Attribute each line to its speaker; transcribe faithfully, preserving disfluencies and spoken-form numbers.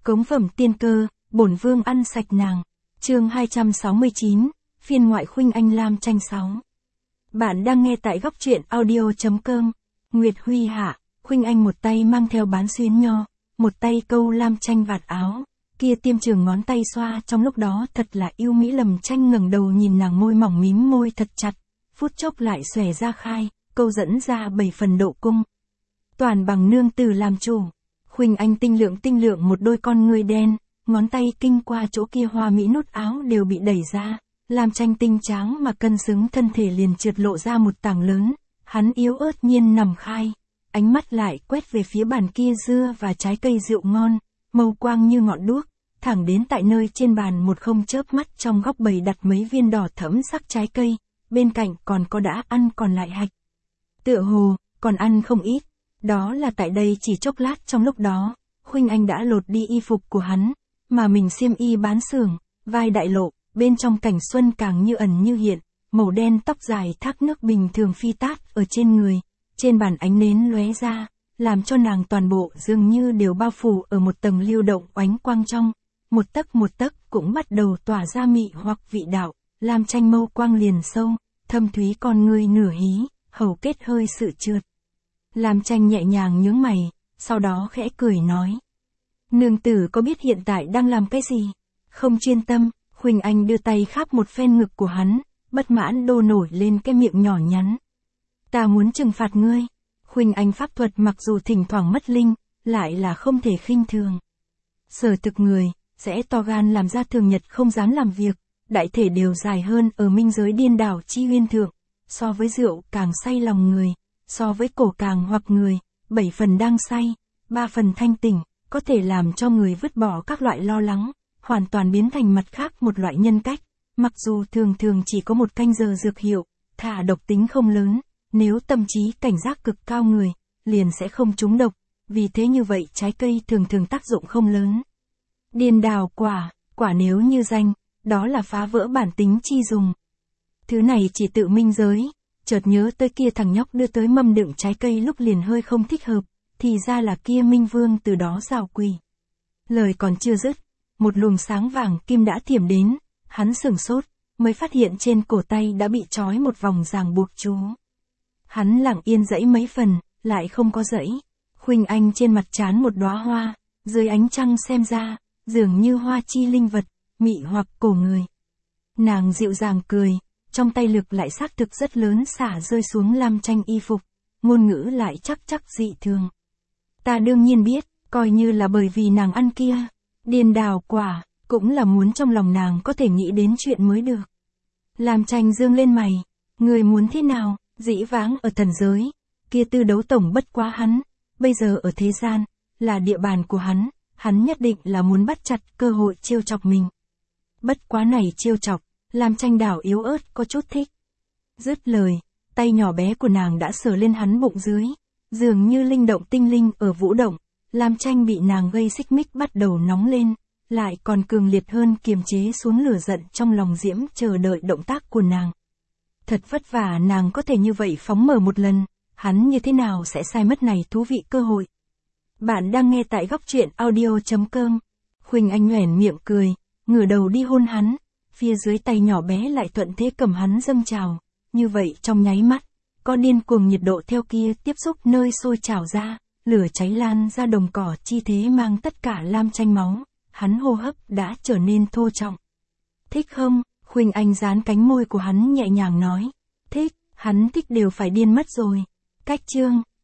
Speaker 1: Cống phẩm tiên cơ, bổn vương ăn sạch nàng. Chương hai trăm sáu mươi chín, phiên ngoại Khuynh Anh Lam Tranh sáu. Bạn đang nghe tại góc truyện audio.com. Nguyệt Huy hạ, Khuynh Anh một tay mang theo bán xuyến nho, một tay câu Lam Tranh vạt áo, kia tiêm trường ngón tay xoa trong lúc đó thật là yêu mỹ. Lầm Tranh ngẩng đầu nhìn nàng môi mỏng mím môi thật chặt, phút chốc lại xòe ra khai, câu dẫn ra bảy phần độ cung. Toàn bằng nương tử làm chủ. Khuynh Anh tinh lượng tinh lượng một đôi con ngươi đen, ngón tay kinh qua chỗ kia hoa mỹ nút áo đều bị đẩy ra, Lam Tranh tinh tráng mà cân xứng thân thể liền trượt lộ ra một tảng lớn, hắn yếu ớt nhiên nằm khai, ánh mắt lại quét về phía bàn kia dưa và trái cây rượu ngon, màu quang như ngọn đuốc, thẳng đến tại nơi trên bàn một không chớp mắt trong góc bày đặt mấy viên đỏ thẫm sắc trái cây, bên cạnh còn có đã ăn còn lại hạch. Tựa hồ, còn ăn không ít. Đó là tại đây chỉ chốc lát trong lúc đó, Khuynh Anh đã lột đi y phục của hắn, mà mình xiêm y bán sưởng, vai đại lộ, bên trong cảnh xuân càng như ẩn như hiện, màu đen tóc dài thác nước bình thường phi tát ở trên người, trên bàn ánh nến lóe ra, làm cho nàng toàn bộ dường như đều bao phủ ở một tầng lưu động oánh quang trong, một tấc một tấc cũng bắt đầu tỏa ra mị hoặc vị đạo, Lam Tranh mâu quang liền sâu, thâm thúy con ngươi nửa hí, hầu kết hơi sự trượt. Lam Tranh nhẹ nhàng nhướng mày, sau đó khẽ cười nói. Nương tử có biết hiện tại đang làm cái gì? Không chuyên tâm, Khuynh Anh đưa tay khắp một phen ngực của hắn, bất mãn đô nổi lên cái miệng nhỏ nhắn. Ta muốn trừng phạt ngươi. Khuynh Anh pháp thuật mặc dù thỉnh thoảng mất linh, lại là không thể khinh thường. Sở thực người, sẽ to gan làm ra thường nhật không dám làm việc, đại thể đều dài hơn ở minh giới điên đảo chi huyên thượng, so với rượu càng say lòng người. So với cổ càng hoặc người, bảy phần đang say, ba phần thanh tỉnh, có thể làm cho người vứt bỏ các loại lo lắng, hoàn toàn biến thành mặt khác một loại nhân cách, mặc dù thường thường chỉ có một canh giờ dược hiệu, thả độc tính không lớn, nếu tâm trí cảnh giác cực cao người, liền sẽ không trúng độc, vì thế như vậy trái cây thường thường tác dụng không lớn. Điên đào quả, quả nếu như danh, đó là phá vỡ bản tính chi dùng. Thứ này chỉ tự minh giới. Chợt nhớ tới kia thằng nhóc đưa tới mâm đựng trái cây lúc liền hơi không thích hợp, thì ra là kia Minh Vương từ đó rào quỳ. Lời còn chưa dứt, một luồng sáng vàng kim đã thiểm đến, hắn sửng sốt, mới phát hiện trên cổ tay đã bị trói một vòng ràng buộc chú. Hắn lặng yên dãy mấy phần, lại không có dãy. Khuynh Anh trên mặt trán một đóa hoa, dưới ánh trăng xem ra, dường như hoa chi linh vật, mị hoặc cổ người. Nàng dịu dàng cười. Trong tay lực lại xác thực rất lớn xả rơi xuống Lam Tranh y phục, ngôn ngữ lại chắc chắc dị thường. Ta đương nhiên biết, coi như là bởi vì nàng ăn kia, điên đào quả, cũng là muốn trong lòng nàng có thể nghĩ đến chuyện mới được. Lam Tranh dương lên mày, người muốn thế nào, dĩ vãng ở thần giới, kia tư đấu tổng bất quá hắn, bây giờ ở thế gian, là địa bàn của hắn, hắn nhất định là muốn bắt chặt cơ hội trêu chọc mình. Bất quá này trêu chọc. Lam Tranh đảo yếu ớt có chút thích. Dứt lời, tay nhỏ bé của nàng đã sờ lên hắn bụng dưới, dường như linh động tinh linh ở vũ động, Lam Tranh bị nàng gây xích mích bắt đầu nóng lên, lại còn cường liệt hơn kiềm chế xuống lửa giận trong lòng diễm chờ đợi động tác của nàng. Thật vất vả nàng có thể như vậy phóng mở một lần, hắn như thế nào sẽ sai mất này thú vị cơ hội. Bạn đang nghe tại góc truyện audio.com. Khuynh Anh nhoẻn miệng cười, ngửa đầu đi hôn hắn. Phía dưới tay nhỏ bé lại thuận thế cầm hắn dâng trào, như vậy trong nháy mắt, có điên cuồng nhiệt độ theo kia tiếp xúc nơi sôi trào ra, lửa cháy lan ra đồng cỏ chi thế mang tất cả Lam Tranh máu, hắn hô hấp đã trở nên thô trọng. Thích không? Khuynh Anh dán cánh môi của hắn nhẹ nhàng nói. Thích, hắn thích đều phải điên mất rồi. Cách chương